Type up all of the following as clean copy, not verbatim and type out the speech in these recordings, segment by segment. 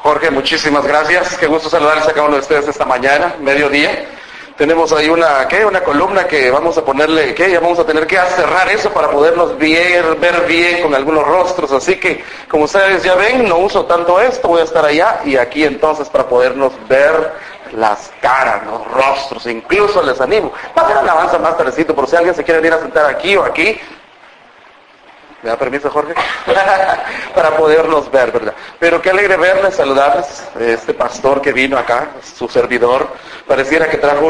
Jorge, muchísimas gracias. Qué gusto saludarles a cada uno de ustedes esta mañana, mediodía. Tenemos ahí una columna que vamos a ponerle, ya vamos a tener que cerrar eso para podernos ver bien con algunos rostros. Así que, como ustedes ya ven, no uso tanto esto, voy a estar allá y aquí entonces para podernos ver las caras, los rostros. Incluso les animo. Va a haber alabanza más tardecito, por si alguien se quiere ir a sentar aquí o aquí. ¿Me da permiso, Jorge? Para podernos ver, ¿verdad? Pero qué alegre verles, saludarles. Este pastor que vino acá, su servidor, pareciera que trajo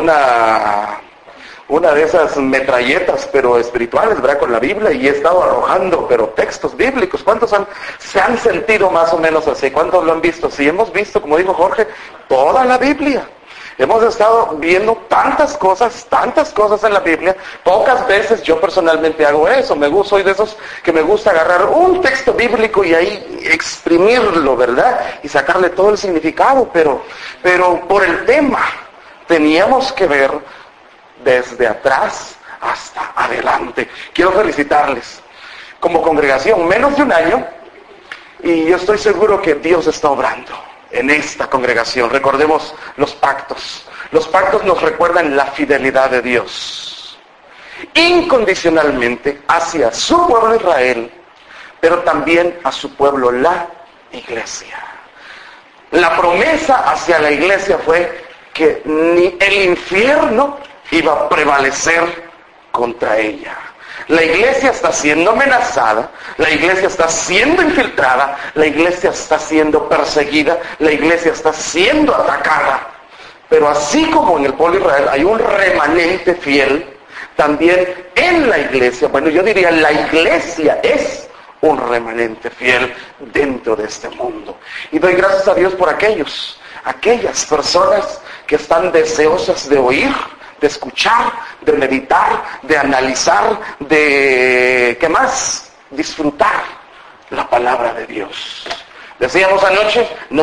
una de esas metralletas, pero espirituales, ¿verdad? Con la Biblia, y he estado arrojando, pero textos bíblicos. ¿Cuántos se han sentido más o menos así? ¿Cuántos lo han visto? Sí, hemos visto, como dijo Jorge, toda la Biblia. Hemos estado viendo tantas cosas en la Biblia. Pocas veces yo personalmente hago eso. Soy de esos que me gusta agarrar un texto bíblico y ahí exprimirlo, ¿verdad? Y sacarle todo el significado. Pero por el tema teníamos que ver desde atrás hasta adelante. Quiero felicitarles. Como congregación, menos de un año, y yo estoy seguro que Dios está obrando en esta congregación. Recordemos los pactos. Los pactos nos recuerdan la fidelidad de Dios incondicionalmente hacia su pueblo Israel, pero también a su pueblo, la iglesia. La promesa hacia la iglesia fue que ni el infierno iba a prevalecer contra ella. La iglesia está siendo amenazada, la iglesia está siendo infiltrada, la iglesia está siendo perseguida, la iglesia está siendo atacada. Pero así como en el pueblo de Israel hay un remanente fiel, también en la iglesia, bueno, yo diría la iglesia es un remanente fiel dentro de este mundo. Y doy gracias a Dios por aquellas personas que están deseosas de oír, de escuchar, de meditar, de analizar, de, ¿qué más? Disfrutar la palabra de Dios. Decíamos anoche, no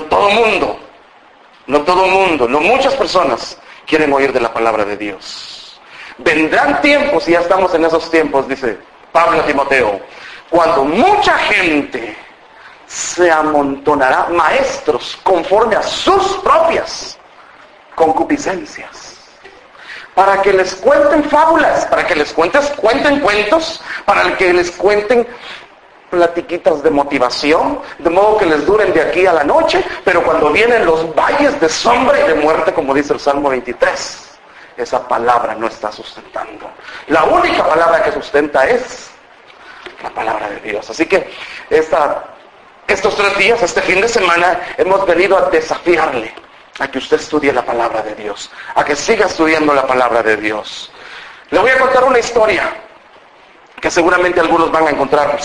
muchas personas quieren oír de la palabra de Dios. Vendrán tiempos, y ya estamos en esos tiempos, dice Pablo a Timoteo, cuando mucha gente se amontonará, maestros, conforme a sus propias concupiscencias, para que les cuenten fábulas, para que les cuenten cuentos, para que les cuenten platiquitas de motivación, de modo que les duren de aquí a la noche, pero cuando vienen los valles de sombra y de muerte, como dice el Salmo 23, esa palabra no está sustentando. La única palabra que sustenta es la palabra de Dios. Así que estos 3 días, este fin de semana, hemos venido a desafiarle a que usted estudie la palabra de Dios, a que siga estudiando la palabra de Dios. Le voy a contar una historia que seguramente algunos van a encontrar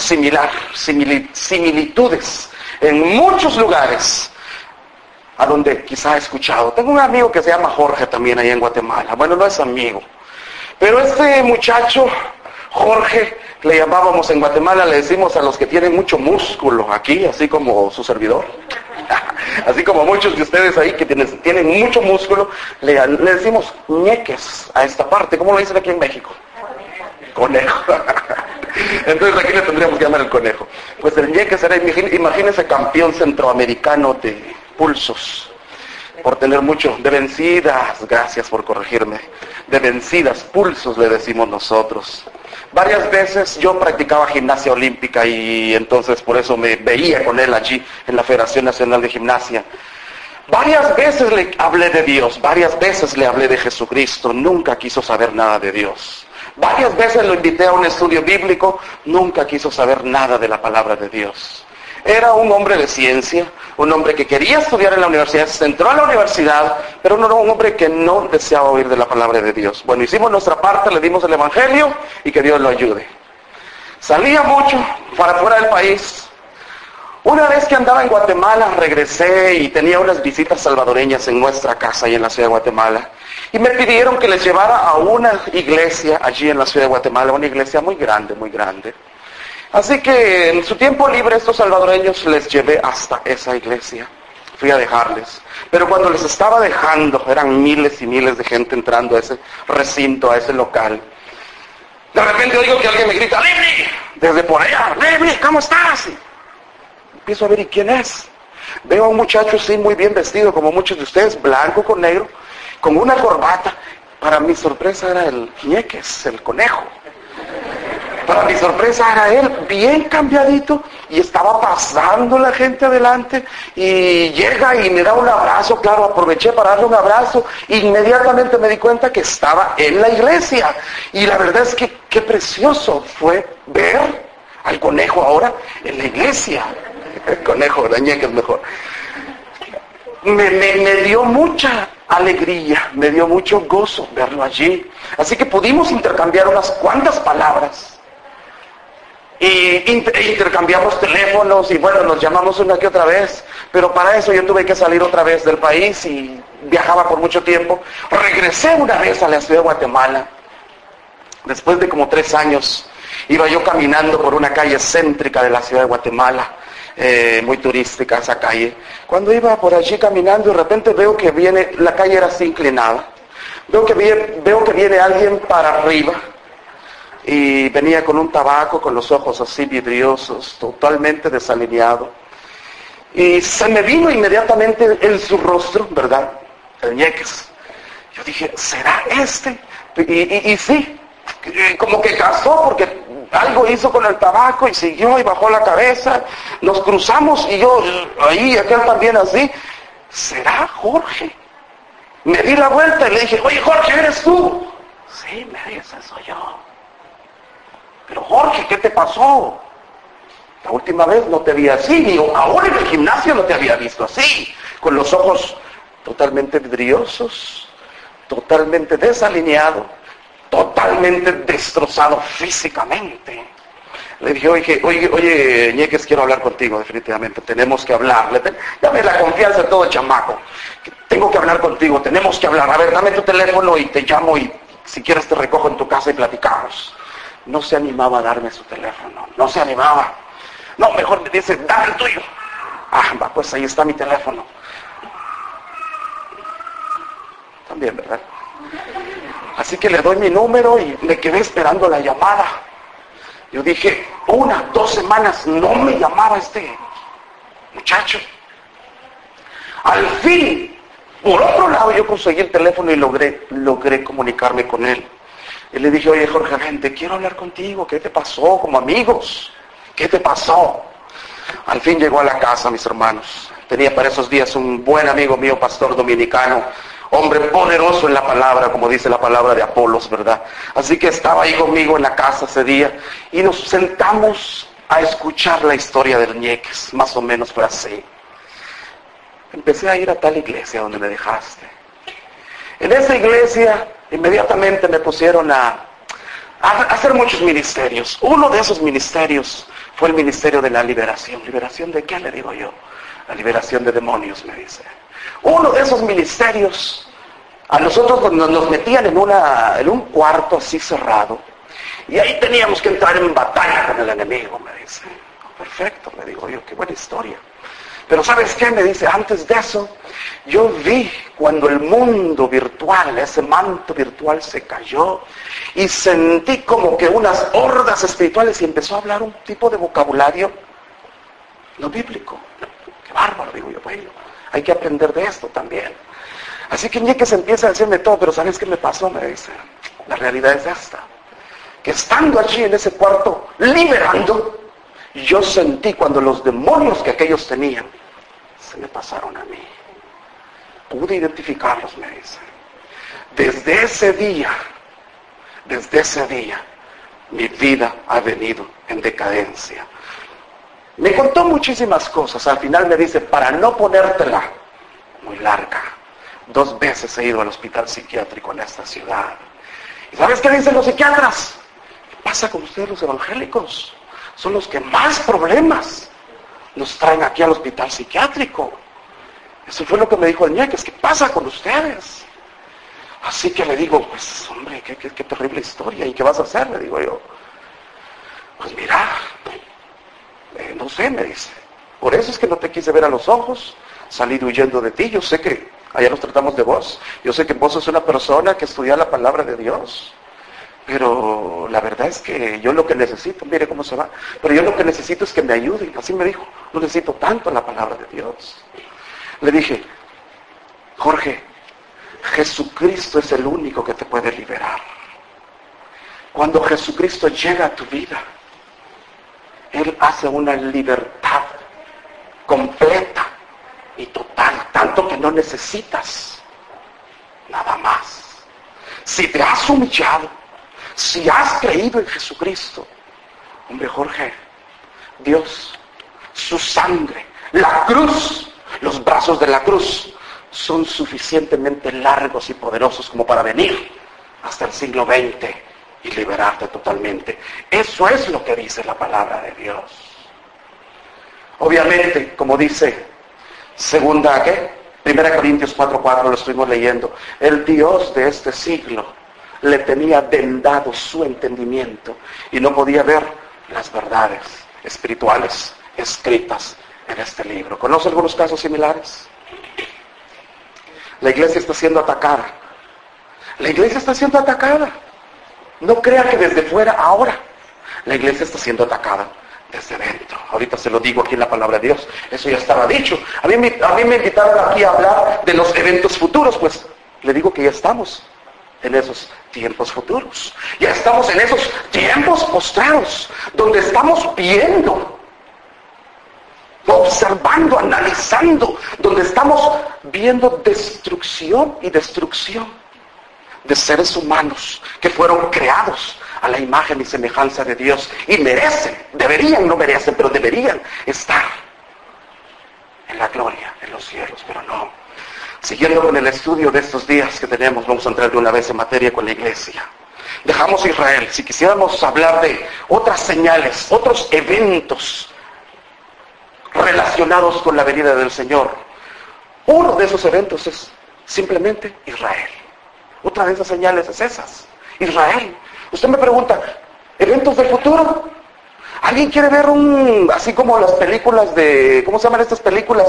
similitudes en muchos lugares a donde quizá ha escuchado. Tengo un amigo que se llama Jorge también ahí en Guatemala. Bueno, no es amigo, pero este muchacho Jorge, le llamábamos en Guatemala, le decimos a los que tienen mucho músculo aquí, así como su servidor. Así como muchos de ustedes ahí que tienen mucho músculo, le decimos ñeques a esta parte. ¿Cómo lo dicen aquí en México? Conejo. Entonces aquí le tendríamos que llamar el conejo. Pues el ñeque será, imagínense, campeón centroamericano de pulsos, por tener mucho, de vencidas, gracias por corregirme, de vencidas, pulsos le decimos nosotros. Varias veces yo practicaba gimnasia olímpica y entonces por eso me veía con él allí en la Federación Nacional de Gimnasia. Varias veces le hablé de Dios, varias veces le hablé de Jesucristo, nunca quiso saber nada de Dios. Varias veces lo invité a un estudio bíblico, nunca quiso saber nada de la palabra de Dios. Era un hombre de ciencia, un hombre que quería estudiar en la universidad, se entró a la universidad, pero no era un hombre que no deseaba oír de la palabra de Dios. Bueno, hicimos nuestra parte, le dimos el evangelio y que Dios lo ayude. Salía mucho para fuera del país. Una vez que andaba en Guatemala, regresé y tenía unas visitas salvadoreñas en nuestra casa y en la ciudad de Guatemala. Y me pidieron que les llevara a una iglesia allí en la ciudad de Guatemala, una iglesia muy grande, muy grande. Así que en su tiempo libre estos salvadoreños les llevé hasta esa iglesia. Fui a dejarles. Pero cuando les estaba dejando, eran miles y miles de gente entrando a ese recinto, a ese local. De repente oigo que alguien me grita, ¡Libri! Desde por allá, ¡Libri! ¿Cómo estás? Y empiezo a ver, ¿y quién es? Veo a un muchacho así muy bien vestido, como muchos de ustedes, blanco con negro, con una corbata. Para mi sorpresa era el Ñeques, el conejo. Para mi sorpresa era él, bien cambiadito, y estaba pasando la gente adelante, y llega y me da un abrazo. Claro, aproveché para darle un abrazo, inmediatamente me di cuenta que estaba en la iglesia, y la verdad es que qué precioso fue ver al conejo ahora en la iglesia. El conejo, la Ñeca es mejor. Me dio mucha alegría, me dio mucho gozo verlo allí. Así que pudimos intercambiar unas cuantas palabras. Y intercambiamos teléfonos y bueno, nos llamamos una que otra vez, pero para eso yo tuve que salir otra vez del país y viajaba por mucho tiempo. Regresé una vez a la ciudad de Guatemala, después de como 3 años, iba yo caminando por una calle céntrica de la ciudad de Guatemala, muy turística esa calle. Cuando iba por allí caminando, de repente veo que viene, la calle era así inclinada, veo que viene alguien para arriba, y venía con un tabaco, con los ojos así vidriosos, totalmente desalineado. Y se me vino inmediatamente en su rostro, ¿verdad? El Ñeques. Yo dije, ¿será este? Y sí, como que casó porque algo hizo con el tabaco y siguió y bajó la cabeza. Nos cruzamos y yo ahí, aquel también así. ¿Será Jorge? Me di la vuelta y le dije, oye Jorge, ¿eres tú? Sí, me dice, soy yo. Pero Jorge, ¿qué te pasó? La última vez no te vi así, ni ahora en el gimnasio no te había visto así, con los ojos totalmente vidriosos, totalmente desalineado, totalmente destrozado físicamente. Le dije, oye, Ñeques, quiero hablar contigo, definitivamente, tenemos que hablar. Dame la confianza de todo chamaco. Tengo que hablar contigo, tenemos que hablar. A ver, dame tu teléfono y te llamo y si quieres te recojo en tu casa y platicamos. No se animaba a darme su teléfono, no se animaba. No, mejor me dice, dame el tuyo. Ah, va, pues ahí está mi teléfono. También, ¿verdad? Así que le doy mi número y me quedé esperando la llamada. Yo dije, 1, 2 semanas no me llamaba este muchacho. Al fin, por otro lado, yo conseguí el teléfono y logré comunicarme con él. Y le dije, oye Jorge, vente, quiero hablar contigo, ¿qué te pasó? Como amigos, ¿qué te pasó? Al fin llegó a la casa, mis hermanos. Tenía para esos días un buen amigo mío, pastor dominicano, hombre poderoso en la palabra, como dice la palabra de Apolos, ¿verdad? Así que estaba ahí conmigo en la casa ese día y nos sentamos a escuchar la historia del Ñeques, más o menos fue así. Empecé a ir a tal iglesia donde me dejaste. En esa iglesia inmediatamente me pusieron a hacer muchos ministerios. Uno de esos ministerios fue el ministerio de la liberación. ¿Liberación de qué? Le digo yo. La liberación de demonios, me dice. Uno de esos ministerios, a nosotros nos metían en un cuarto así cerrado. Y ahí teníamos que entrar en batalla con el enemigo, me dice. Perfecto, le digo yo, qué buena historia. Pero ¿sabes qué? Me dice, antes de eso, yo vi cuando el mundo virtual, ese manto virtual se cayó y sentí como que unas hordas espirituales y empezó a hablar un tipo de vocabulario no bíblico. Qué bárbaro, digo yo, bueno, hay que aprender de esto también. Así que Ñeques empieza a decirme todo, pero ¿sabes qué me pasó? Me dice, la realidad es esta, que estando allí en ese cuarto, liberando, yo sentí cuando los demonios que aquellos tenían se me pasaron a mí. Pude identificarlos, me dice. Desde ese día, mi vida ha venido en decadencia. Me contó muchísimas cosas. Al final me dice, para no ponértela muy larga, 2 veces he ido al hospital psiquiátrico en esta ciudad. ¿Y sabes qué dicen los psiquiatras? ¿Qué pasa con ustedes los evangélicos? Son los que más problemas nos traen aquí al hospital psiquiátrico. Eso fue lo que me dijo el Ñeques. ¿Qué pasa con ustedes? Así que le digo, pues hombre, qué terrible historia. ¿Y qué vas a hacer? Le digo yo. Pues mira, no sé, me dice. Por eso es que no te quise ver a los ojos. Salí huyendo de ti. Yo sé que allá nos tratamos de vos. Yo sé que vos sos una persona que estudia la palabra de Dios. pero la verdad es que yo lo que necesito, mire cómo se va, pero yo lo que necesito es que me ayuden. Así me dijo, no necesito tanto la palabra de Dios. Le dije, Jorge, Jesucristo es el único que te puede liberar. Cuando Jesucristo llega a tu vida, Él hace una libertad completa y total, tanto que no necesitas nada más. Si te has humillado, si has creído en Jesucristo, hombre Jorge, Dios, su sangre, la cruz, los brazos de la cruz son suficientemente largos y poderosos como para venir hasta el siglo XX y liberarte totalmente. Eso es lo que dice la palabra de Dios. Obviamente, como dice segunda, ¿qué? 1 Corintios 4:4, lo estuvimos leyendo. El Dios de este siglo le tenía vendado su entendimiento y no podía ver las verdades espirituales escritas en este libro. ¿Conoce algunos casos similares? La iglesia está siendo atacada. La iglesia está siendo atacada. No crea que desde fuera ahora. La iglesia está siendo atacada desde dentro. Ahorita se lo digo aquí en la palabra de Dios. Eso ya estaba dicho. A mí me invitaron aquí a hablar de los eventos futuros. Pues le digo que ya estamos en esos tiempos futuros. Ya estamos en esos tiempos postrados, donde estamos viendo, observando, analizando, donde estamos viendo destrucción y destrucción de seres humanos que fueron creados a la imagen y semejanza de Dios y merecen, deberían, no merecen, pero deberían estar en la gloria, en los cielos, pero no. Siguiendo con el estudio de estos días que tenemos, vamos a entrar de una vez en materia con la iglesia. Dejamos Israel. Si quisiéramos hablar de otras señales, otros eventos relacionados con la venida del Señor, uno de esos eventos es simplemente Israel. Otra de esas señales es esas, Israel. Usted me pregunta, ¿eventos del futuro? ¿Alguien quiere ver así como las películas de, ¿cómo se llaman estas películas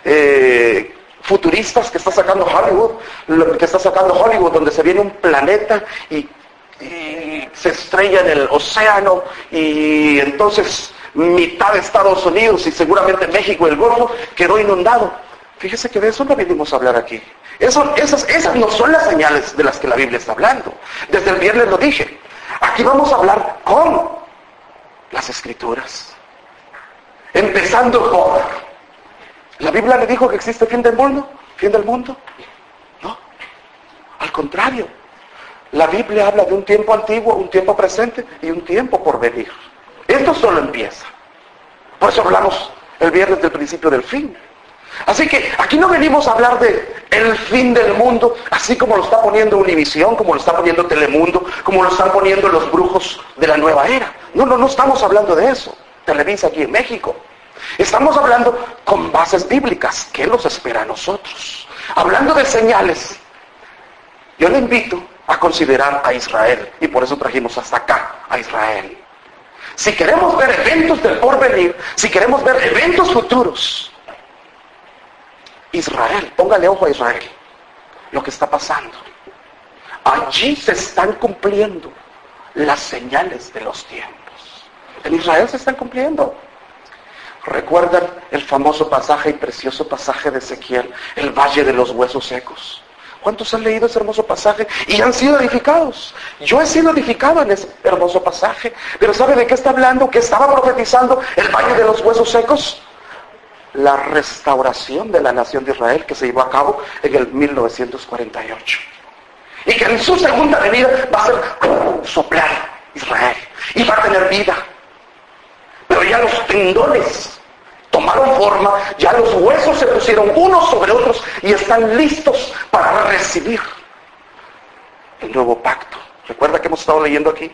futuristas que está sacando Hollywood, donde se viene un planeta y se estrella en el océano y entonces mitad de Estados Unidos y seguramente México y el Golfo quedó inundado? Fíjese que de eso no venimos a hablar aquí. Esas no son las señales de las que la Biblia está hablando. Desde el viernes lo dije. Aquí vamos a hablar con las Escrituras. Empezando por... ¿La Biblia le dijo que existe fin del mundo? ¿Fin del mundo? No. Al contrario. La Biblia habla de un tiempo antiguo, un tiempo presente y un tiempo por venir. Esto solo empieza. Por eso hablamos el viernes del principio del fin. Así que aquí no venimos a hablar de el fin del mundo, así como lo está poniendo Univisión, como lo está poniendo Telemundo, como lo están poniendo los brujos de la nueva era. No estamos hablando de eso. Televisa aquí en México. Estamos hablando con bases bíblicas. ¿Qué nos espera a nosotros? Hablando de señales, yo le invito a considerar a Israel, y por eso trajimos hasta acá a Israel. Si queremos ver eventos del porvenir, si queremos ver eventos futuros, Israel, póngale ojo a Israel, lo que está pasando. Allí se están cumpliendo las señales de los tiempos. En Israel se están cumpliendo. ¿Recuerdan el famoso pasaje y precioso pasaje de Ezequiel, el valle de los huesos secos? ¿Cuántos han leído ese hermoso pasaje y han sido edificados? Yo he sido edificado en ese hermoso pasaje, pero ¿sabe de qué está hablando? ¿Qué estaba profetizando el valle de los huesos secos? La restauración de la nación de Israel que se llevó a cabo en el 1948. Y que en su segunda venida va a ser soplar Israel y va a tener vida. Pero ya los tendones tomaron forma, ya los huesos se pusieron unos sobre otros y están listos para recibir el nuevo pacto. ¿Recuerda que hemos estado leyendo aquí?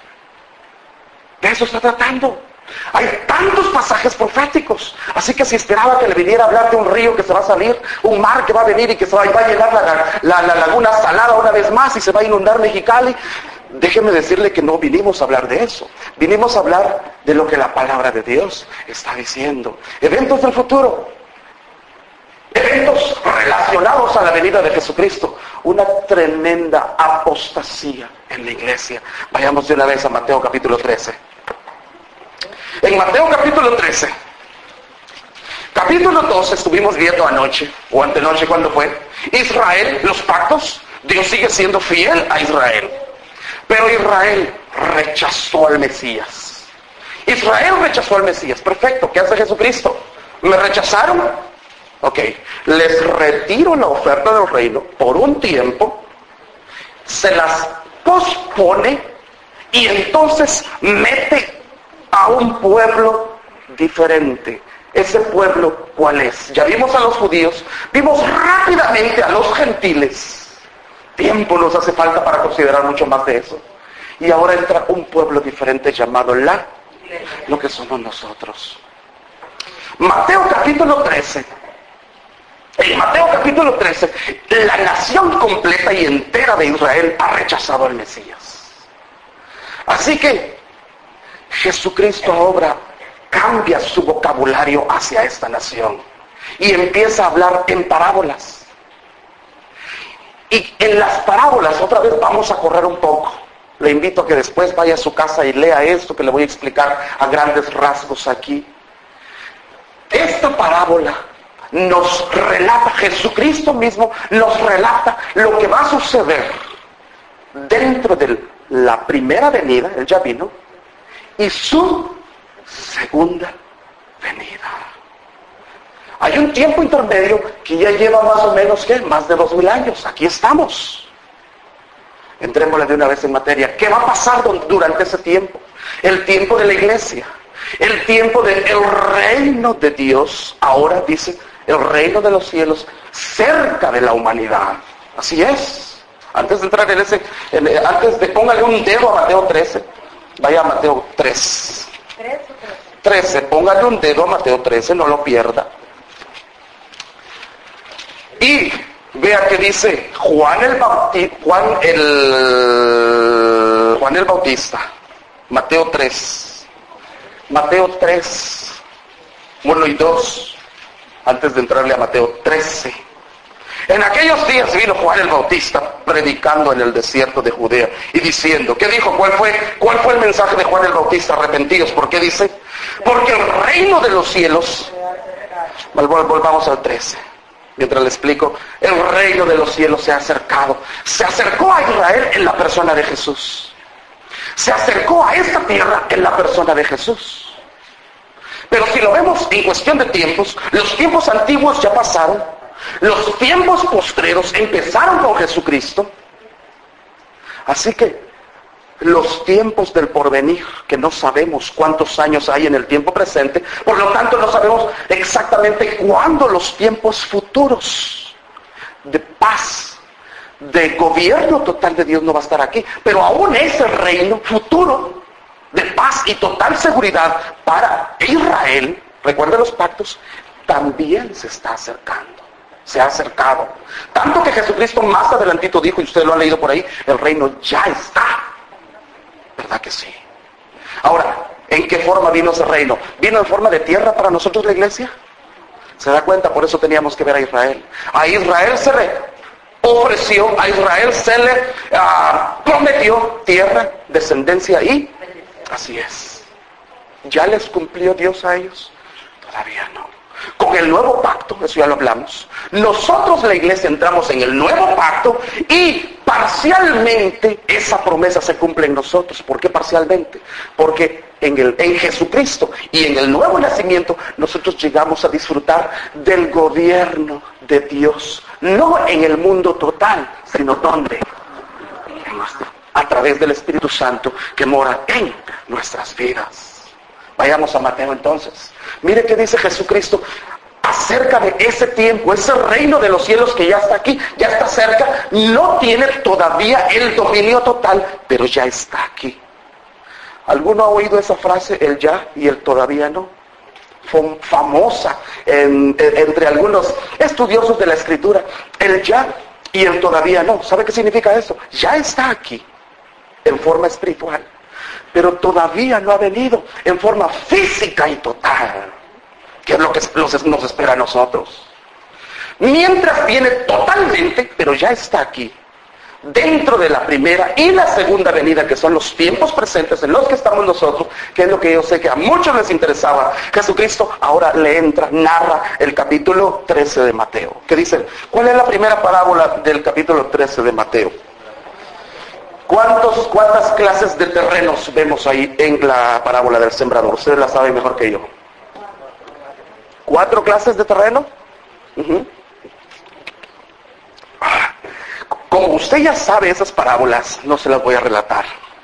De eso está tratando. Hay tantos pasajes proféticos, así que si esperaba que le viniera a hablar de un río que se va a salir, un mar que va a venir y que va a llenar la laguna salada una vez más y se va a inundar Mexicali, déjeme decirle que no vinimos a hablar de eso. Vinimos a hablar de lo que la palabra de Dios está diciendo. Eventos del futuro, eventos relacionados a la venida de Jesucristo. una tremenda apostasía en la iglesia. Vayamos de una vez a Mateo capítulo 13. En Mateo capítulo 13, capítulo 12 estuvimos viendo anoche, o antenoche, ¿cuándo fue? Israel, los pactos, Dios sigue siendo fiel a Israel. Pero Israel rechazó al Mesías. Israel rechazó al Mesías. Perfecto, ¿qué hace Jesucristo? ¿Me rechazaron? Ok, les retiro la oferta del reino por un tiempo, se las pospone y entonces mete a un pueblo diferente. ¿Ese pueblo cuál es? Ya vimos a los judíos, vimos rápidamente a los gentiles. Tiempo nos hace falta para considerar mucho más de eso. Y ahora entra un pueblo diferente llamado lo que somos nosotros. Mateo capítulo 13. En Mateo capítulo 13, la nación completa y entera de Israel ha rechazado al Mesías. Así que Jesucristo ahora cambia su vocabulario hacia esta nación y empieza a hablar en parábolas. Y en las parábolas, otra vez vamos a correr un poco. Le invito a que después vaya a su casa y lea esto que le voy a explicar a grandes rasgos aquí. Esta parábola nos relata, Jesucristo mismo nos relata lo que va a suceder dentro de la primera venida, Él ya vino, y su segunda venida. Hay un tiempo intermedio que ya lleva más o menos, ¿qué? Más de 2000 años. Aquí estamos. Entrémosle de una vez en materia. ¿Qué va a pasar durante ese tiempo? El tiempo de la iglesia. El tiempo del reino de Dios. Ahora dice, el reino de los cielos cerca de la humanidad. Así es. Antes de entrar en ese, póngale un dedo a Mateo 13. Vaya a Mateo 3. 13, póngale un dedo a Mateo 13, no lo pierda. Y vea que dice Juan el Bautista. Mateo 3. Mateo 3. 1 y 2. Antes de entrarle a Mateo 13. En aquellos días vino Juan el Bautista predicando en el desierto de Judea y diciendo, ¿qué dijo? ¿Cuál fue el mensaje de Juan el Bautista? Arrepentidos. ¿Por qué dice? Porque el reino de los cielos, volvamos al 13, mientras le explico, el reino de los cielos se ha acercado. Se acercó a Israel en la persona de Jesús. Se acercó a esta tierra en la persona de Jesús. Pero si lo vemos en cuestión de tiempos, los tiempos antiguos ya pasaron. Los tiempos postreros empezaron con Jesucristo. Así que los tiempos del porvenir, que no sabemos cuántos años hay en el tiempo presente, por lo tanto no sabemos exactamente cuándo los tiempos futuros de paz, de gobierno total de Dios no va a estar aquí. Pero aún ese reino futuro de paz y total seguridad para Israel, recuerden los pactos, también se está acercando. Se ha acercado. Tanto que Jesucristo más adelantito dijo, y ustedes lo han leído por ahí, el reino ya está. ¿Verdad que sí? Ahora, ¿en qué forma vino ese reino? ¿Vino en forma de tierra para nosotros la iglesia? ¿Se da cuenta? Por eso teníamos que ver a Israel. A Israel se le ofreció, a Israel se le prometió tierra, descendencia y así es. ¿Ya les cumplió Dios a ellos? Todavía no. Con el nuevo pacto, eso ya lo hablamos, nosotros la iglesia entramos en el nuevo pacto y parcialmente esa promesa se cumple en nosotros. ¿Por qué parcialmente? Porque en Jesucristo y en el nuevo nacimiento nosotros llegamos a disfrutar del gobierno de Dios, no en el mundo total, sino ¿dónde? A través del Espíritu Santo que mora en nuestras vidas. Vayamos a Mateo entonces. Mire qué dice Jesucristo acerca de ese tiempo, ese reino de los cielos que ya está aquí, ya está cerca, no tiene todavía el dominio total, pero ya está aquí. ¿Alguno ha oído esa frase, el ya y el todavía no? Famosa entre algunos estudiosos de la Escritura, el ya y el todavía no. ¿Sabe qué significa eso? Ya está aquí, en forma espiritual, pero todavía no ha venido en forma física y total, que es lo que nos espera a nosotros. mientras viene totalmente, pero ya está aquí, dentro de la primera y la segunda venida, que son los tiempos presentes en los que estamos nosotros, que es lo que yo sé que a muchos les interesaba. Jesucristo ahora le entra, narra el capítulo 13 de Mateo. ¿Qué dicen? ¿Cuál es la primera parábola del capítulo 13 de Mateo? ¿Cuántas clases de terrenos vemos ahí en la parábola del sembrador? Ustedes la saben mejor que yo. 4 clases de terreno. Como usted ya sabe esas parábolas, no se las voy a relatar.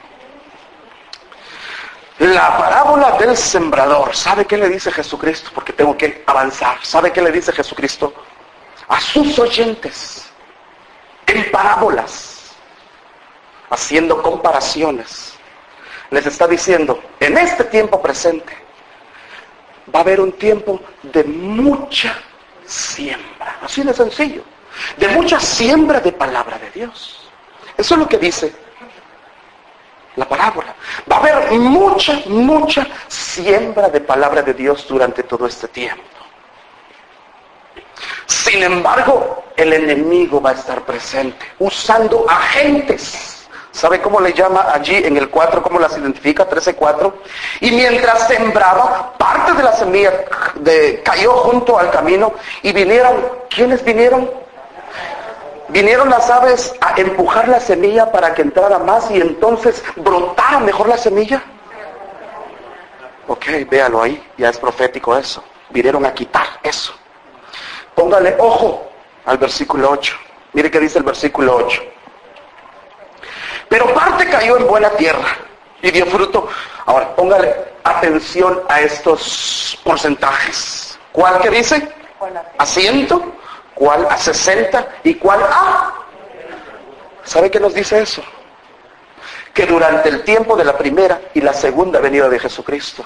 La parábola del sembrador, ¿sabe qué le dice Jesucristo? Porque tengo que avanzar. ¿Sabe qué le dice Jesucristo a sus oyentes? En parábolas, haciendo comparaciones, les está diciendo, en este tiempo presente, va a haber un tiempo de mucha siembra. Así de sencillo. De mucha siembra de palabra de Dios. Eso es lo que dice la parábola. Va a haber mucha siembra de palabra de Dios durante todo este tiempo. Sin embargo, el enemigo va a estar presente, usando agentes. ¿Sabe cómo le llama allí en el 4? ¿Cómo las identifica? 13:4. Y mientras sembraba, parte de la semilla cayó junto al camino y vinieron. ¿Quiénes vinieron? Vinieron las aves a empujar la semilla para que entrara más y entonces brotara mejor la semilla. Ok, véalo ahí, ya es profético eso. Vinieron a quitar eso. Póngale ojo al versículo 8. Mire qué dice el versículo 8. Pero parte cayó en buena tierra y dio fruto. Ahora, póngale atención a estos porcentajes. ¿Cuál que dice? A 100, ¿cuál a 60 y cuál a? ¿Sabe qué nos dice eso? Que durante el tiempo de la primera y la segunda venida de Jesucristo,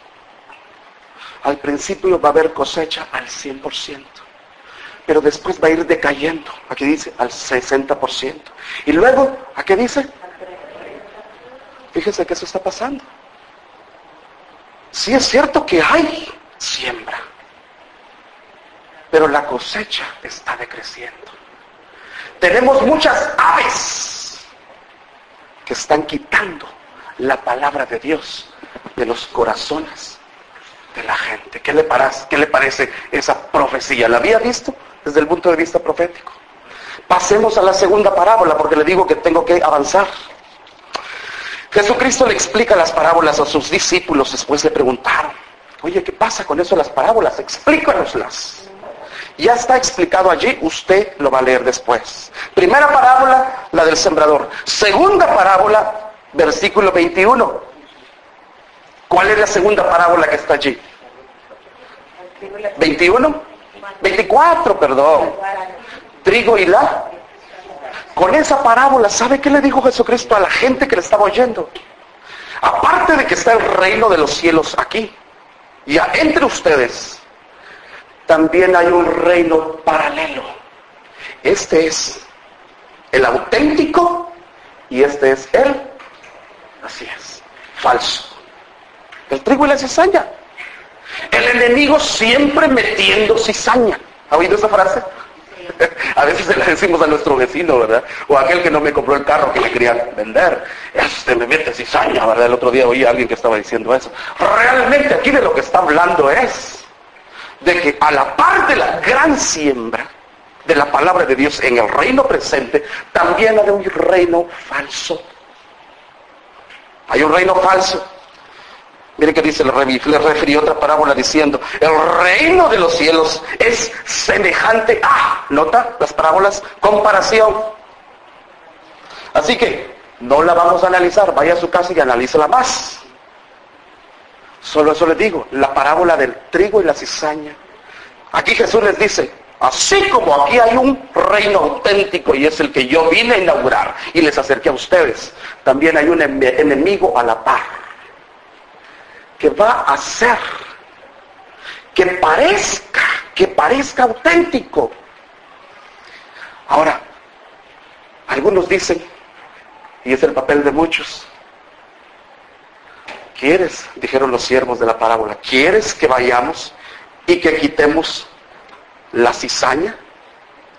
al principio va a haber cosecha al 100%. Pero después va a ir decayendo. Aquí dice al 60%. Y luego, ¿a qué dice? Fíjese que eso está pasando. Sí es cierto que hay siembra, pero la cosecha está decreciendo. Tenemos muchas aves que están quitando la palabra de Dios de los corazones de la gente. ¿Qué le parece esa profecía? ¿La había visto desde el punto de vista profético? Pasemos a la segunda parábola, porque le digo que tengo que avanzar. Jesucristo le explica las parábolas a sus discípulos. Después le preguntaron, oye, ¿qué pasa con eso de las parábolas? Explícanoslas. Ya está explicado allí, usted lo va a leer después. Primera parábola, la del sembrador. Segunda parábola, versículo 21. ¿Cuál es la segunda parábola que está allí? 21, 24, perdón. Trigo y la. Con esa parábola, ¿sabe qué le dijo Jesucristo a la gente que le estaba oyendo? Aparte de que está el reino de los cielos aquí, ya entre ustedes, también hay un reino paralelo. Este es el auténtico y este es el, así es, falso. El trigo y la cizaña. El enemigo siempre metiendo cizaña. ¿Ha oído esa frase? A veces se la decimos a nuestro vecino, ¿verdad? O a aquel que no me compró el carro que le querían vender. Me mete cizaña, ¿verdad? El otro día oí a alguien que estaba diciendo eso. Realmente aquí de lo que está hablando es de que a la par de la gran siembra de la palabra de Dios en el reino presente, también hay un reino falso. Hay un reino falso. Mire que dice, le refirió otra parábola diciendo, el reino de los cielos es semejante a, ¿nota las parábolas? Comparación. Así que, no la vamos a analizar, vaya a su casa y analícela más. Solo eso les digo, la parábola del trigo y la cizaña. Aquí Jesús les dice, así como aquí hay un reino auténtico y es el que yo vine a inaugurar y les acerqué a ustedes, también hay un enemigo a la par que va a hacer que parezca auténtico. Ahora, algunos dicen, y es el papel de muchos, ¿quieres? Dijeron los siervos de la parábola, ¿quieres que vayamos y que quitemos la cizaña?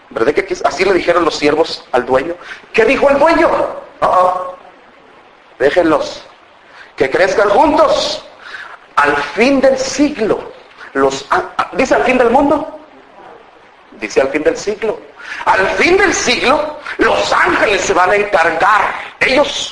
¿Verdad que así le dijeron los siervos al dueño? ¿Qué dijo el dueño? Déjenlos, que crezcan juntos. Al fin del siglo, ¿dice al fin del mundo? Dice al fin del siglo. Al fin del siglo, los ángeles se van a encargar. Ellos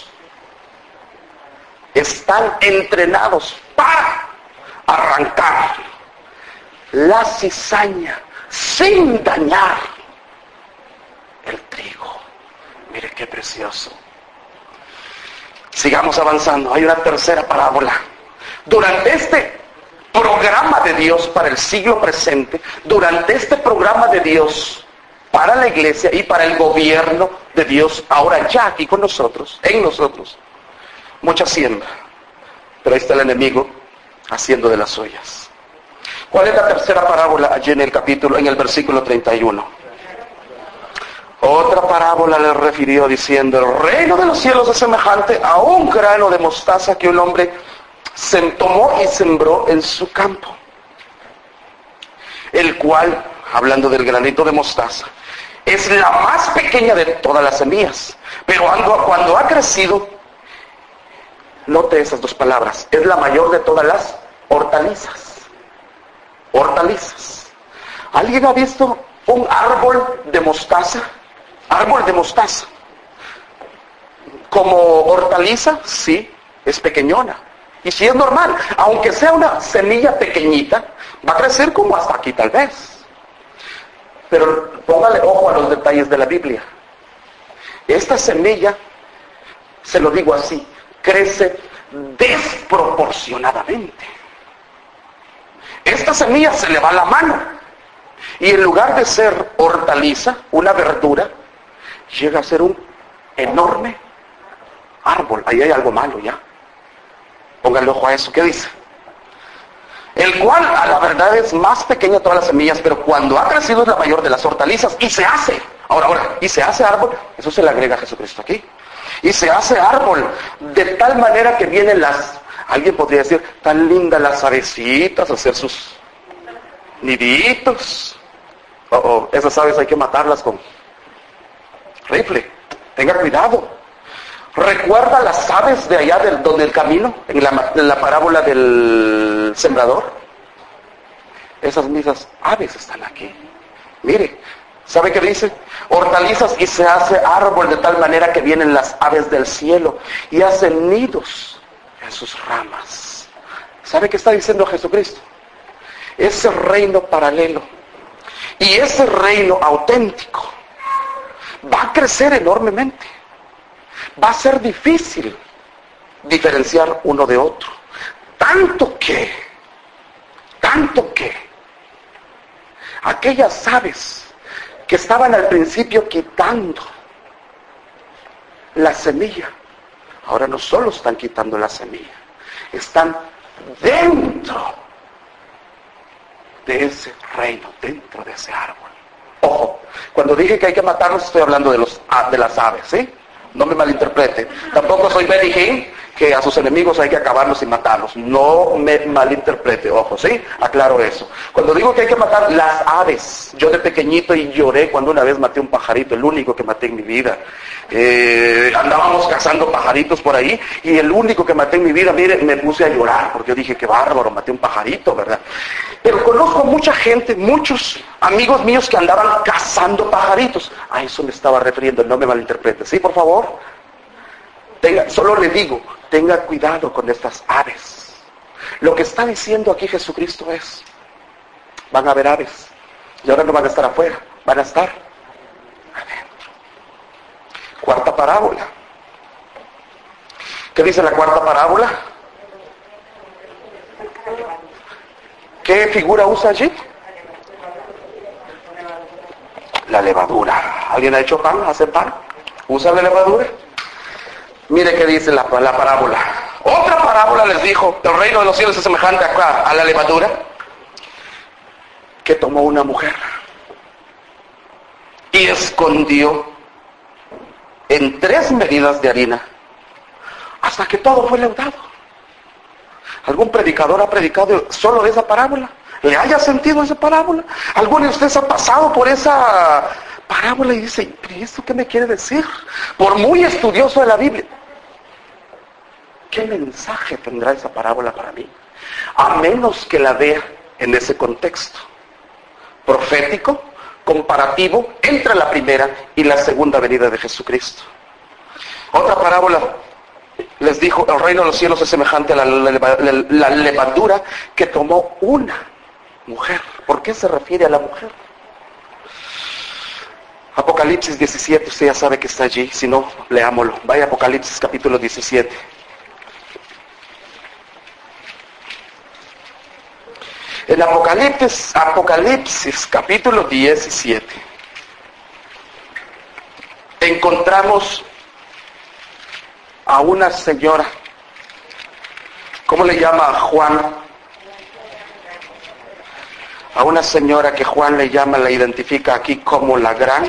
están entrenados para arrancar la cizaña sin dañar el trigo. Mire qué precioso. Sigamos avanzando. Hay una tercera parábola. Durante este programa de Dios para el siglo presente, durante este programa de Dios para la iglesia y para el gobierno de Dios, ahora ya aquí con nosotros, en nosotros, mucha siembra. Pero ahí está el enemigo haciendo de las suyas. ¿Cuál es la tercera parábola allí en el versículo 31? Otra parábola le refirió diciendo: el reino de los cielos es semejante a un grano de mostaza que un hombre se tomó y sembró en su campo, el cual, hablando del granito de mostaza, es la más pequeña de todas las semillas, pero cuando ha crecido, note esas dos palabras, es la mayor de todas las hortalizas. Hortalizas. ¿Alguien ha visto un árbol de mostaza? Árbol de mostaza. Como hortaliza, sí, es pequeñona. Y si es normal, aunque sea una semilla pequeñita, va a crecer como hasta aquí tal vez. Pero póngale ojo a los detalles de la Biblia. Esta semilla, se lo digo así, crece desproporcionadamente. Esta semilla se le va la mano. Y en lugar de ser hortaliza, una verdura, llega a ser un enorme árbol. Ahí hay algo malo ya. Póngale ojo a eso. ¿Qué dice? El cual a la verdad es más pequeño de todas las semillas, pero cuando ha crecido es la mayor de las hortalizas y se hace. Y se hace árbol. Eso se le agrega a Jesucristo aquí. Y se hace árbol de tal manera que vienen alguien podría decir, tan lindas las avecitas a hacer sus niditos. Esas aves hay que matarlas con rifle. Tenga cuidado. ¿Recuerda las aves de allá donde el camino? En la parábola del sembrador. Esas mismas aves están aquí. Mire, ¿sabe qué dice? Hortalizas y se hace árbol de tal manera que vienen las aves del cielo y hacen nidos en sus ramas. ¿Sabe qué está diciendo Jesucristo? Ese reino paralelo y ese reino auténtico va a crecer enormemente. Va a ser difícil diferenciar uno de otro. Tanto que aquellas aves que estaban al principio quitando la semilla, ahora no solo están quitando la semilla, están dentro de ese reino, dentro de ese árbol. Ojo, cuando dije que hay que matarlos, estoy hablando de las aves, ¿sí? No me malinterprete. Tampoco soy Benny Hinn, que a sus enemigos hay que acabarlos y matarlos. No me malinterprete, ojo, ¿sí? Aclaro eso. Cuando digo que hay que matar las aves, yo de pequeñito y lloré cuando una vez maté un pajarito, el único que maté en mi vida. Andábamos cazando pajaritos por ahí y el único que maté en mi vida, mire, me puse a llorar porque yo dije, qué bárbaro, maté un pajarito, ¿verdad? Pero conozco mucha gente, muchos amigos míos que andaban cazando pajaritos. A eso me estaba refiriendo, no me malinterprete, ¿sí, por favor? Solo le digo, tenga cuidado con estas aves. Lo que está diciendo aquí Jesucristo es, van a haber aves y ahora no van a estar afuera, van a estar adentro. Cuarta parábola. ¿Qué dice la cuarta parábola? ¿Qué figura usa allí? La levadura. ¿Alguien ha hecho pan? ¿Hace pan? ¿Usa la levadura? Mire qué dice la parábola. Otra parábola les dijo, el reino de los cielos es semejante a la levadura que tomó una mujer y escondió en 3 medidas de harina hasta que todo fue leudado. ¿Algún predicador ha predicado solo de esa parábola? ¿Le haya sentido esa parábola? ¿Alguno de ustedes ha pasado por parábola y dice, ¿y esto qué me quiere decir? Por muy estudioso de la Biblia, ¿qué mensaje tendrá esa parábola para mí? A menos que la vea en ese contexto profético, comparativo entre la primera y la segunda venida de Jesucristo. Otra parábola les dijo, el reino de los cielos es semejante a la levadura que tomó una mujer. ¿Por qué se refiere a la mujer? Apocalipsis 17, usted ya sabe que está allí, si no, leámoslo. Vaya a Apocalipsis capítulo 17. En Apocalipsis capítulo 17 encontramos a una señora. ¿Cómo le llama a Juan? A una señora que Juan le llama, la identifica aquí como la gran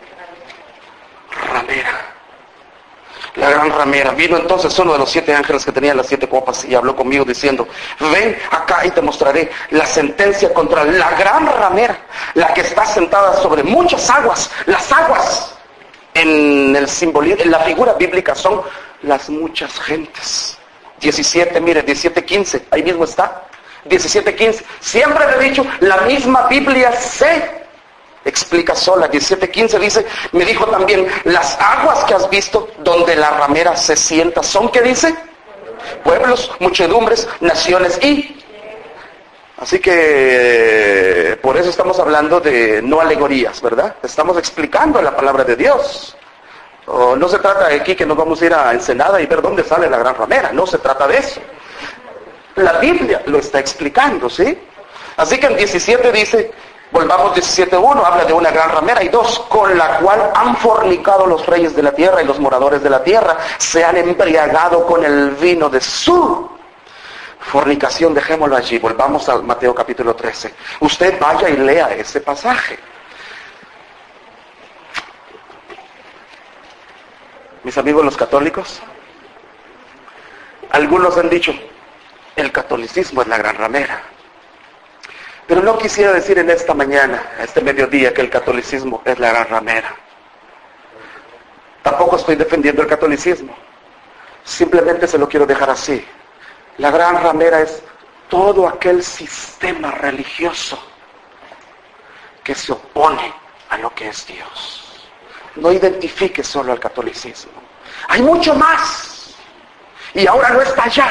ramera. La gran ramera. Vino entonces uno de los 7 ángeles que tenían las 7 copas y habló conmigo diciendo, ven acá y te mostraré la sentencia contra la gran ramera, la que está sentada sobre muchas aguas. Las aguas en el simbolismo, en la figura bíblica son las muchas gentes. 17, mire, 17:15, ahí mismo está. 17:15. Siempre le he dicho, la misma Biblia se explica sola. 17:15 dice, me dijo también, las aguas que has visto donde la ramera se sienta son, ¿qué dice? Pueblos, muchedumbres, naciones y... Así que por eso estamos hablando de no alegorías, ¿verdad? Estamos explicando la palabra de Dios. No se trata de aquí que nos vamos a ir a Ensenada y ver dónde sale la gran ramera. No se trata de eso. La Biblia lo está explicando, ¿sí? Así que en 17 dice, volvamos 17:1, habla de una gran ramera, y 2, con la cual han fornicado los reyes de la tierra y los moradores de la tierra, se han embriagado con el vino de su fornicación. Dejémoslo allí, volvamos a Mateo capítulo 13. Usted vaya y lea ese pasaje. Mis amigos los católicos, algunos han dicho, el catolicismo es la gran ramera. Pero no quisiera decir en esta mañana, este mediodía, que el catolicismo es la gran ramera. Tampoco estoy defendiendo el catolicismo. Simplemente se lo quiero dejar así. La gran ramera es todo aquel sistema religioso que se opone a lo que es Dios. No identifique solo al catolicismo. Hay mucho más. Y ahora no está allá.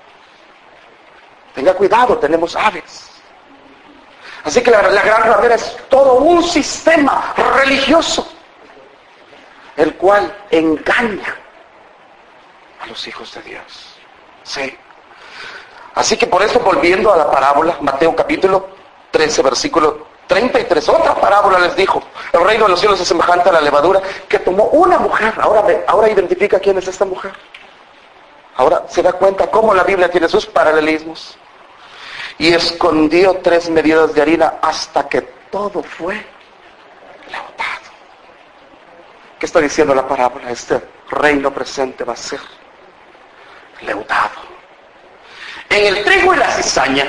Tenga cuidado, tenemos aves. Así que la gran ramera es todo un sistema religioso, el cual engaña a los hijos de Dios. Sí. Así que por eso, volviendo a la parábola, Mateo capítulo 13, versículo 33, otra parábola les dijo, el reino de los cielos es semejante a la levadura que tomó una mujer. Ahora identifica quién es esta mujer. Ahora se da cuenta cómo la Biblia tiene sus paralelismos. Y escondió 3 medidas de harina hasta que todo fue leudado. ¿Qué está diciendo la parábola? Este reino presente va a ser leudado. En el trigo y la cizaña,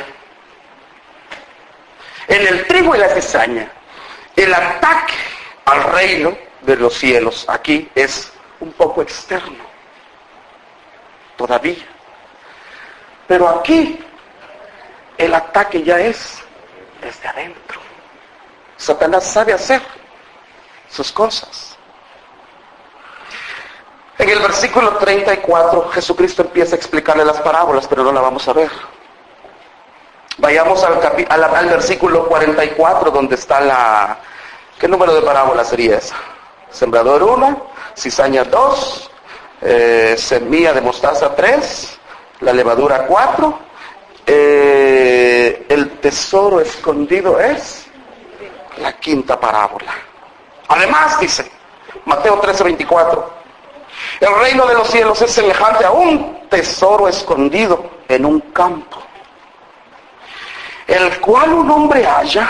el ataque al reino de los cielos aquí es un poco externo, todavía. Pero aquí el ataque ya es desde adentro. Satanás sabe hacer sus cosas. En el versículo 34, Jesucristo empieza a explicarle las parábolas, pero no la vamos a ver. Vayamos al versículo 44, donde está ¿qué número de parábolas sería esa? Sembrador 1, cizaña 2, semilla de mostaza 3, la levadura 4, el tesoro escondido es la quinta parábola. Además dice, Mateo 13:24, el reino de los cielos es semejante a un tesoro escondido en un campo, el cual un hombre halla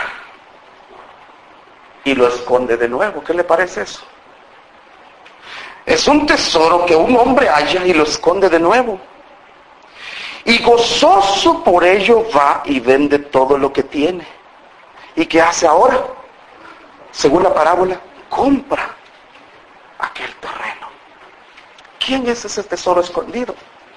y lo esconde de nuevo. ¿Qué le parece eso? Es un tesoro que un hombre halla y lo esconde de nuevo. Y gozoso por ello va y vende todo lo que tiene. ¿Y qué hace ahora? Según la parábola, compra aquel terreno. ¿Quién es ese tesoro escondido?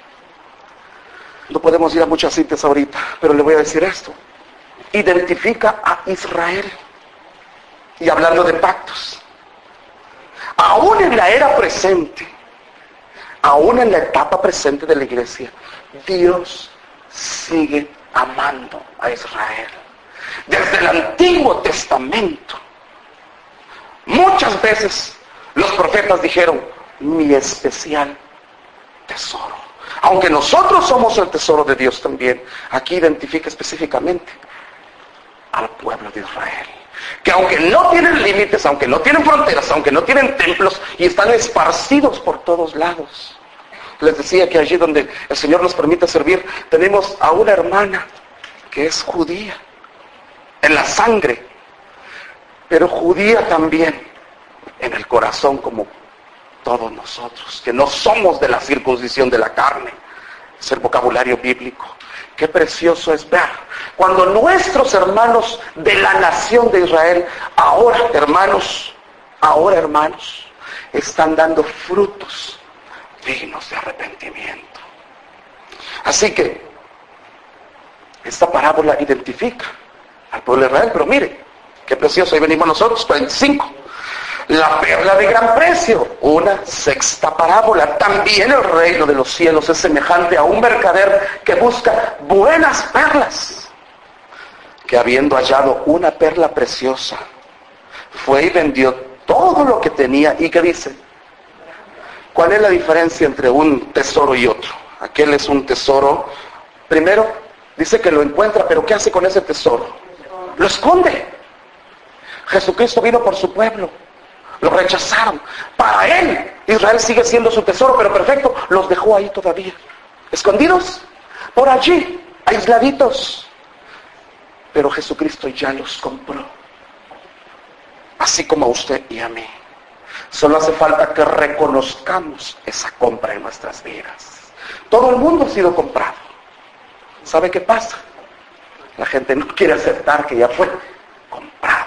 No podemos ir a muchas citas ahorita, pero le voy a decir esto. Identifica a Israel. Y hablando de pactos, aún en la era presente, aún en la etapa presente de la iglesia, Dios sigue amando a Israel. Desde el Antiguo Testamento, muchas veces los profetas dijeron, mi especial tesoro. Aunque nosotros somos el tesoro de Dios también, aquí identifica específicamente al pueblo de Israel. Que aunque no tienen límites, aunque no tienen fronteras, aunque no tienen templos y están esparcidos por todos lados. Les decía que allí donde el Señor nos permite servir, tenemos a una hermana que es judía, en la sangre, pero judía también en el corazón como todos nosotros, que no somos de la circuncisión de la carne. Es el vocabulario bíblico. Qué precioso es ver cuando nuestros hermanos de la nación de Israel, ahora hermanos, están dando frutos dignos de arrepentimiento. Así que esta parábola identifica al pueblo de Israel, pero mire, qué precioso, ahí venimos nosotros, 45. La perla de gran precio, una sexta parábola. También el reino de los cielos es semejante a un mercader que busca buenas perlas, que habiendo hallado una perla preciosa, fue y vendió todo lo que tenía. ¿Y qué dice? ¿Cuál es la diferencia entre un tesoro y otro? Aquel es un tesoro. Primero, dice que lo encuentra, pero ¿qué hace con ese tesoro? Lo esconde. Jesucristo vino por su pueblo. Lo rechazaron. Para él, Israel sigue siendo su tesoro, pero perfecto, los dejó ahí todavía. Escondidos, por allí, aisladitos. Pero Jesucristo ya los compró. Así como a usted y a mí. Solo hace falta que reconozcamos esa compra en nuestras vidas. Todo el mundo ha sido comprado. ¿Sabe qué pasa? La gente no quiere aceptar que ya fue comprado.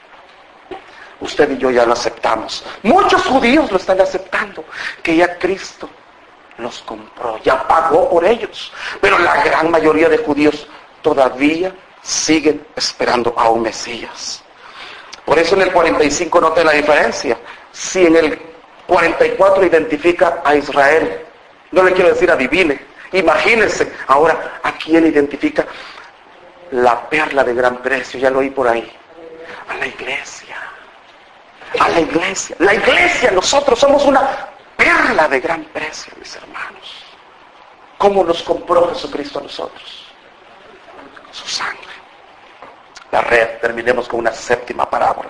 Usted y yo ya lo aceptamos. Muchos judíos lo están aceptando, que ya Cristo los compró, ya pagó por ellos. Pero la gran mayoría de judíos todavía siguen esperando a un Mesías. Por eso en el 45 noten la diferencia. Si en el 44 identifica a Israel, no le quiero decir adivine, imagínense ahora a quién identifica la perla de gran precio, ya lo oí por ahí, a la iglesia. A la iglesia. La iglesia, nosotros somos una perla de gran precio, mis hermanos. ¿Cómo nos compró Jesucristo a nosotros? Con su sangre. La red, terminemos con una séptima parábola.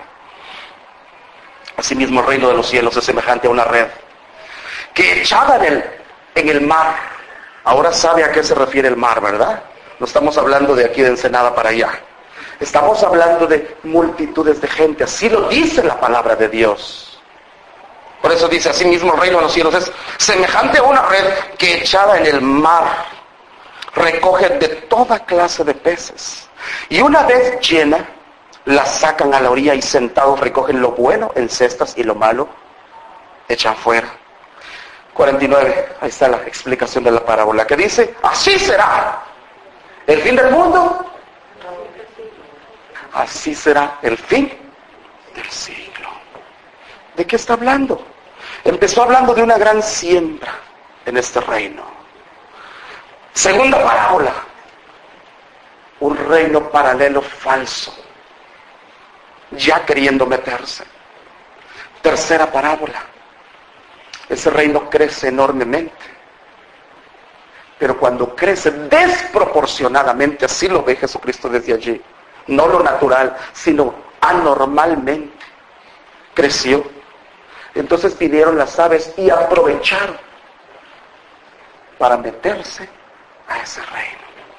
Asimismo, el reino de los cielos es semejante a una red que echada en el mar. Ahora sabe a qué se refiere el mar, ¿verdad? No estamos hablando de aquí de Ensenada para allá. Estamos hablando de multitudes de gente. Así lo dice la palabra de Dios. Por eso dice, así mismo el reino de los cielos es semejante a una red que echada en el mar recoge de toda clase de peces. Y una vez llena, la sacan a la orilla y sentados recogen lo bueno en cestas y lo malo echan fuera. 49, ahí está la explicación de la parábola, que dice, así será el fin del mundo. Así será el fin del siglo. ¿De qué está hablando? Empezó hablando de una gran siembra en este reino. Segunda parábola. Un reino paralelo falso, ya queriendo meterse. Tercera parábola. Ese reino crece enormemente. Pero cuando crece desproporcionadamente, así lo ve Jesucristo desde allí, no lo natural, sino anormalmente, creció. Entonces vinieron las aves y aprovecharon para meterse a ese reino.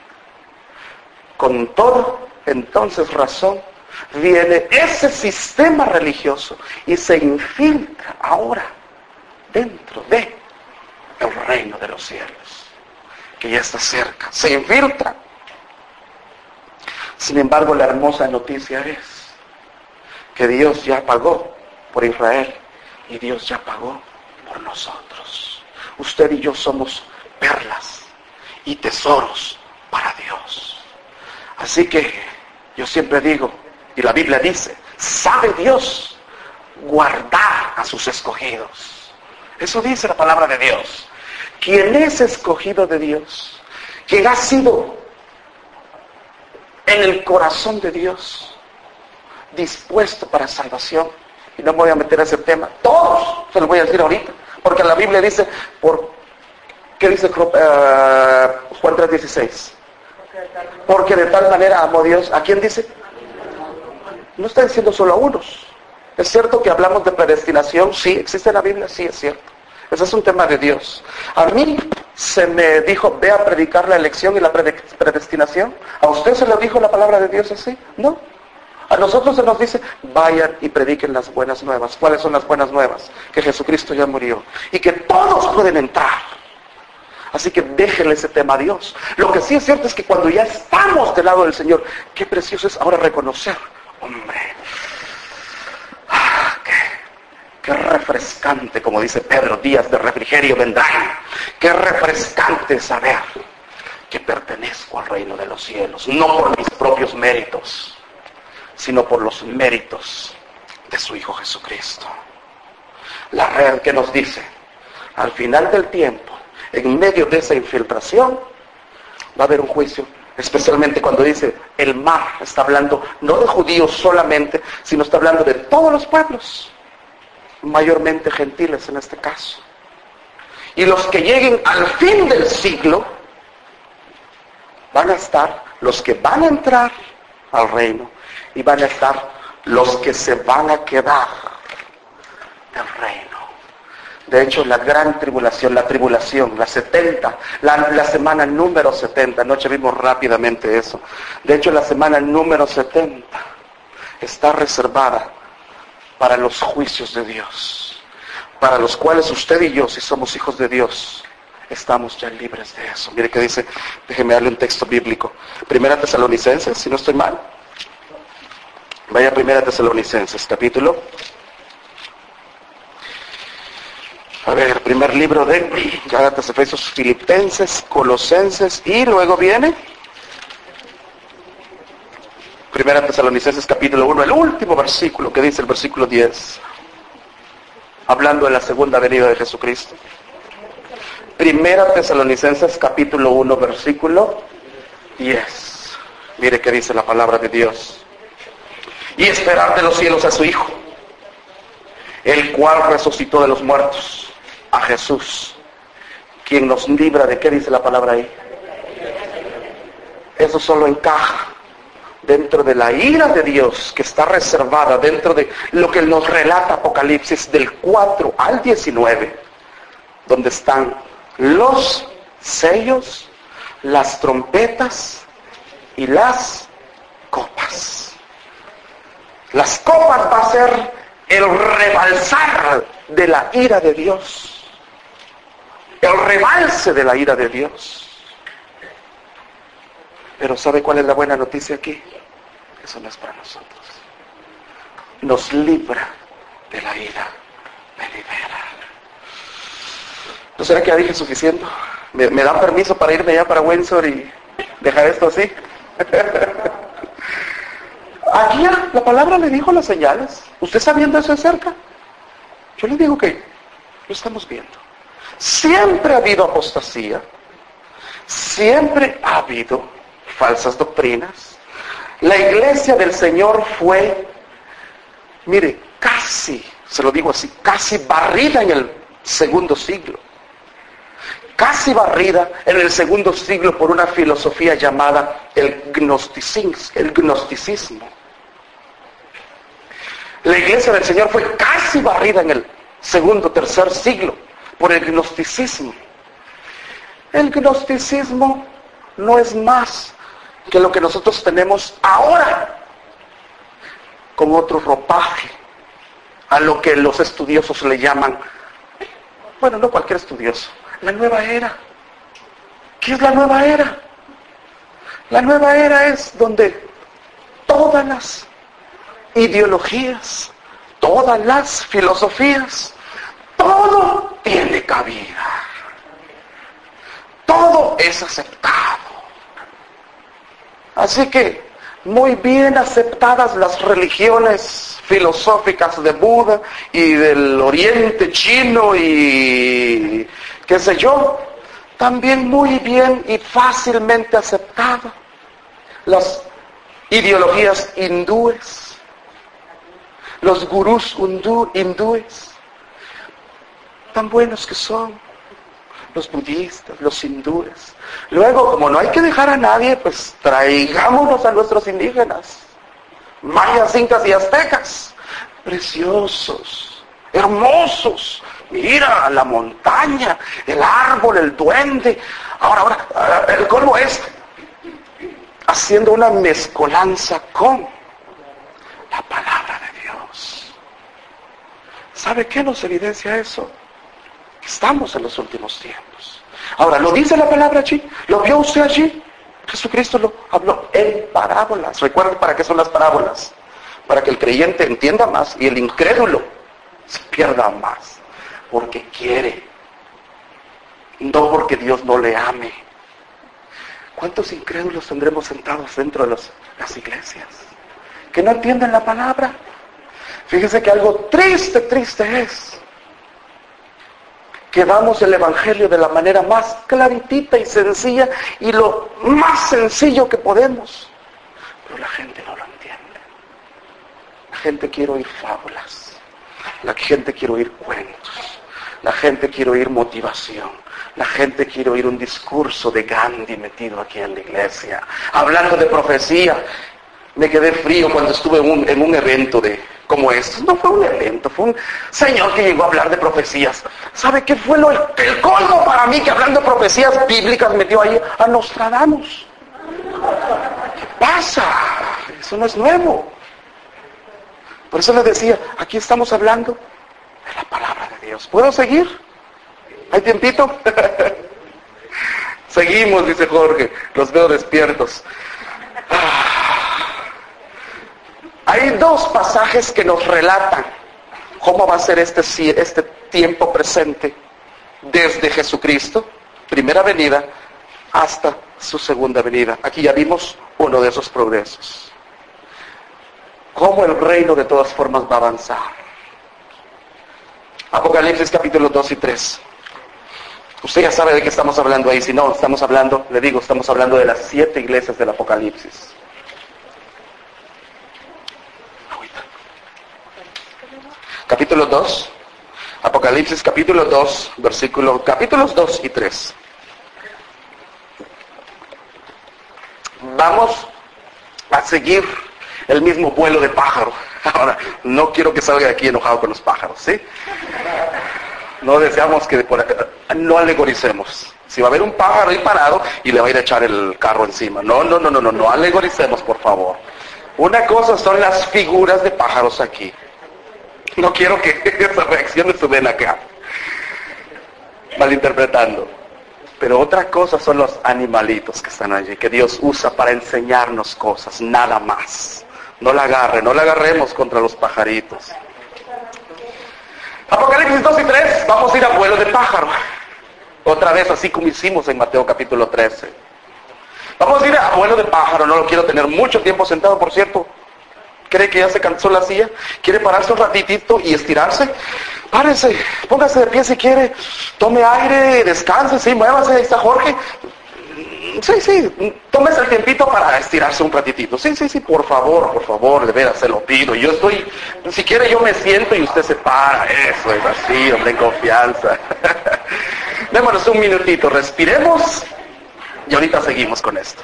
Con todo, entonces razón, viene ese sistema religioso y se infiltra ahora dentro de el reino de los cielos, que ya está cerca, se infiltra. Sin embargo, la hermosa noticia es que Dios ya pagó por Israel. Y Dios ya pagó por nosotros. Usted y yo somos perlas y tesoros para Dios. Así que yo siempre digo, y la Biblia dice, sabe Dios guardar a sus escogidos. Eso dice la palabra de Dios. Quien es escogido de Dios, quien ha sido en el corazón de Dios, dispuesto para salvación, y no me voy a meter a ese tema, todos se lo voy a decir ahorita, porque la Biblia dice, ¿qué dice Juan 3:16? Porque de tal manera amó Dios. ¿A quién dice? No está diciendo solo a unos. Es cierto que hablamos de predestinación, sí, existe en la Biblia, sí, es cierto. Ese es un tema de Dios. A mí se me dijo, ve a predicar la elección y la predestinación. ¿A usted se lo dijo la palabra de Dios así? No. A nosotros se nos dice, vayan y prediquen las buenas nuevas. ¿Cuáles son las buenas nuevas? Que Jesucristo ya murió y que todos pueden entrar. Así que déjenle ese tema a Dios. Lo que sí es cierto es que cuando ya estamos del lado del Señor, qué precioso es ahora reconocer, hombre, qué refrescante, como dice Pedro, días de refrigerio vendrán. Qué refrescante saber que pertenezco al reino de los cielos, no por mis propios méritos, sino por los méritos de su Hijo Jesucristo. La red que nos dice, al final del tiempo, en medio de esa infiltración, va a haber un juicio, especialmente cuando dice el mar, está hablando no de judíos solamente, sino está hablando de todos los pueblos, mayormente gentiles en este caso. Y los que lleguen al fin del siglo, van a estar los que van a entrar al reino, y van a estar los que se van a quedar del reino. De hecho, la gran tribulación, la 70, la semana número 70, anoche vimos rápidamente eso. De hecho, la semana número 70 está reservada para los juicios de Dios, para los cuales usted y yo, si somos hijos de Dios, estamos ya libres de eso. Mire que dice, déjeme darle un texto bíblico. Primera Tesalonicenses, si no estoy mal. Vaya a Primera Tesalonicenses, capítulo. A ver, primer libro de Gálatas, Efesios, Filipenses, Colosenses, y luego viene Primera Tesalonicenses, capítulo 1, el último versículo, que dice el versículo 10, hablando de la segunda venida de Jesucristo. Primera Tesalonicenses, capítulo 1, versículo 10. Mire que dice la palabra de Dios. Y esperar de los cielos a su Hijo, el cual resucitó de los muertos, a Jesús, quien nos libra de, ¿qué dice la palabra ahí? Eso solo encaja dentro de la ira de Dios que está reservada dentro de lo que nos relata Apocalipsis del 4 al 19, donde están los sellos, las trompetas y las copas. Las copas va a ser el rebalsar de la ira de Dios. El rebalse de la ira de Dios. Pero ¿sabe cuál es la buena noticia aquí? Eso no es para nosotros. Nos libra de la ira, me libera. ¿No será que ya dije suficiente? ¿Me dan permiso para irme ya para Windsor y dejar esto así? Aquí ya la palabra le dijo las señales. ¿Usted está viendo eso de cerca? Yo le digo que lo estamos viendo. Siempre ha habido apostasía, siempre ha habido falsas doctrinas. La iglesia del Señor fue, mire, casi, se lo digo así, casi barrida en el segundo siglo. Casi barrida en el segundo siglo por una filosofía llamada el gnosticismo. La iglesia del Señor fue casi barrida en el segundo, tercer siglo por el gnosticismo. El gnosticismo no es más que lo que nosotros tenemos ahora como otro ropaje a lo que los estudiosos le llaman, bueno, no cualquier estudioso, la nueva era. ¿Qué es la nueva era? La nueva era es donde todas las ideologías, todas las filosofías, todo tiene cabida. Todo es aceptado. Así que, muy bien aceptadas las religiones filosóficas de Buda y del Oriente Chino y qué sé yo, también muy bien y fácilmente aceptadas las ideologías hindúes, los gurús hindúes, tan buenos que son, los budistas, los hindúes. Luego, como no hay que dejar a nadie, pues traigámonos a nuestros indígenas, mayas, incas y aztecas, preciosos, hermosos. Mira, la montaña, el árbol, el duende. Ahora, el colmo es haciendo una mezcolanza con la palabra de Dios. ¿Sabe qué nos evidencia eso? Estamos en los últimos tiempos. Ahora, ¿lo dice la palabra allí? ¿Lo vio usted allí? Jesucristo lo habló en parábolas. ¿Recuerden para qué son las parábolas? Para que el creyente entienda más y el incrédulo se pierda más. Porque quiere. No porque Dios no le ame. ¿Cuántos incrédulos tendremos sentados dentro de las iglesias? Que no entienden la palabra. Fíjese que algo triste es que damos el evangelio de la manera más claritita y sencilla y lo más sencillo que podemos. Pero la gente no lo entiende. La gente quiere oír fábulas. La gente quiere oír cuentos. La gente quiere oír motivación. La gente quiere oír un discurso de Gandhi metido aquí en la iglesia. Hablando de profecía. Me quedé frío cuando estuve en un evento como este. No fue un evento, fue un señor que llegó a hablar de profecías. ¿Sabe qué fue el colmo para mí? Que hablando de profecías bíblicas metió ahí a Nostradamus. ¿Qué pasa? Eso no es nuevo. Por eso les decía, aquí estamos hablando de la palabra de Dios. ¿Puedo seguir? ¿Hay tiempito? Seguimos, dice Jorge. Los veo despiertos. Hay dos pasajes que nos relatan cómo va a ser este tiempo presente desde Jesucristo, primera venida, hasta su segunda venida. Aquí ya vimos uno de esos progresos. Cómo el reino de todas formas va a avanzar. Apocalipsis capítulos 2 y 3. Usted ya sabe de qué estamos hablando ahí. Si no, estamos hablando de las 7 iglesias del Apocalipsis. Capítulo 2, Apocalipsis capítulo 2, capítulos 2 y 3. Vamos a seguir el mismo vuelo de pájaro. Ahora, no quiero que salga de aquí enojado con los pájaros, ¿sí? No deseamos que por acá, no alegoricemos. Si va a haber un pájaro ahí parado y le va a ir a echar el carro encima. No alegoricemos, por favor. Una cosa son las figuras de pájaros aquí. No quiero que esa reacción se ven acá, malinterpretando. Pero otra cosa son los animalitos que están allí, que Dios usa para enseñarnos cosas, nada más. No la agarremos contra los pajaritos. Apocalipsis 2 y 3, vamos a ir a vuelo de pájaro. Otra vez, así como hicimos en Mateo capítulo 13. Vamos a ir a vuelo de pájaro, no lo quiero tener mucho tiempo sentado, por cierto. ¿Cree que ya se cansó la silla? ¿Quiere pararse un ratitito y estirarse? Párese, póngase de pie si quiere, tome aire, descanse, sí, muévase, ahí está Jorge. Sí, tómese el tiempito para estirarse un ratitito. Sí, por favor, de veras, se lo pido. Yo estoy, si quiere yo me siento y usted se para, eso es así, hombre, en confianza. Démonos un minutito, respiremos y ahorita seguimos con esto.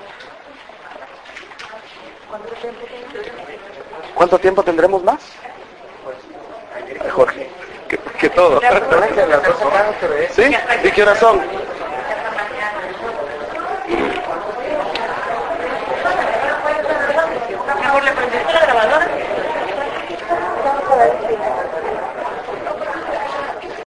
¿Cuánto tiempo tendremos más? Jorge, que todo. ¿Sí? ¿Y qué horas son?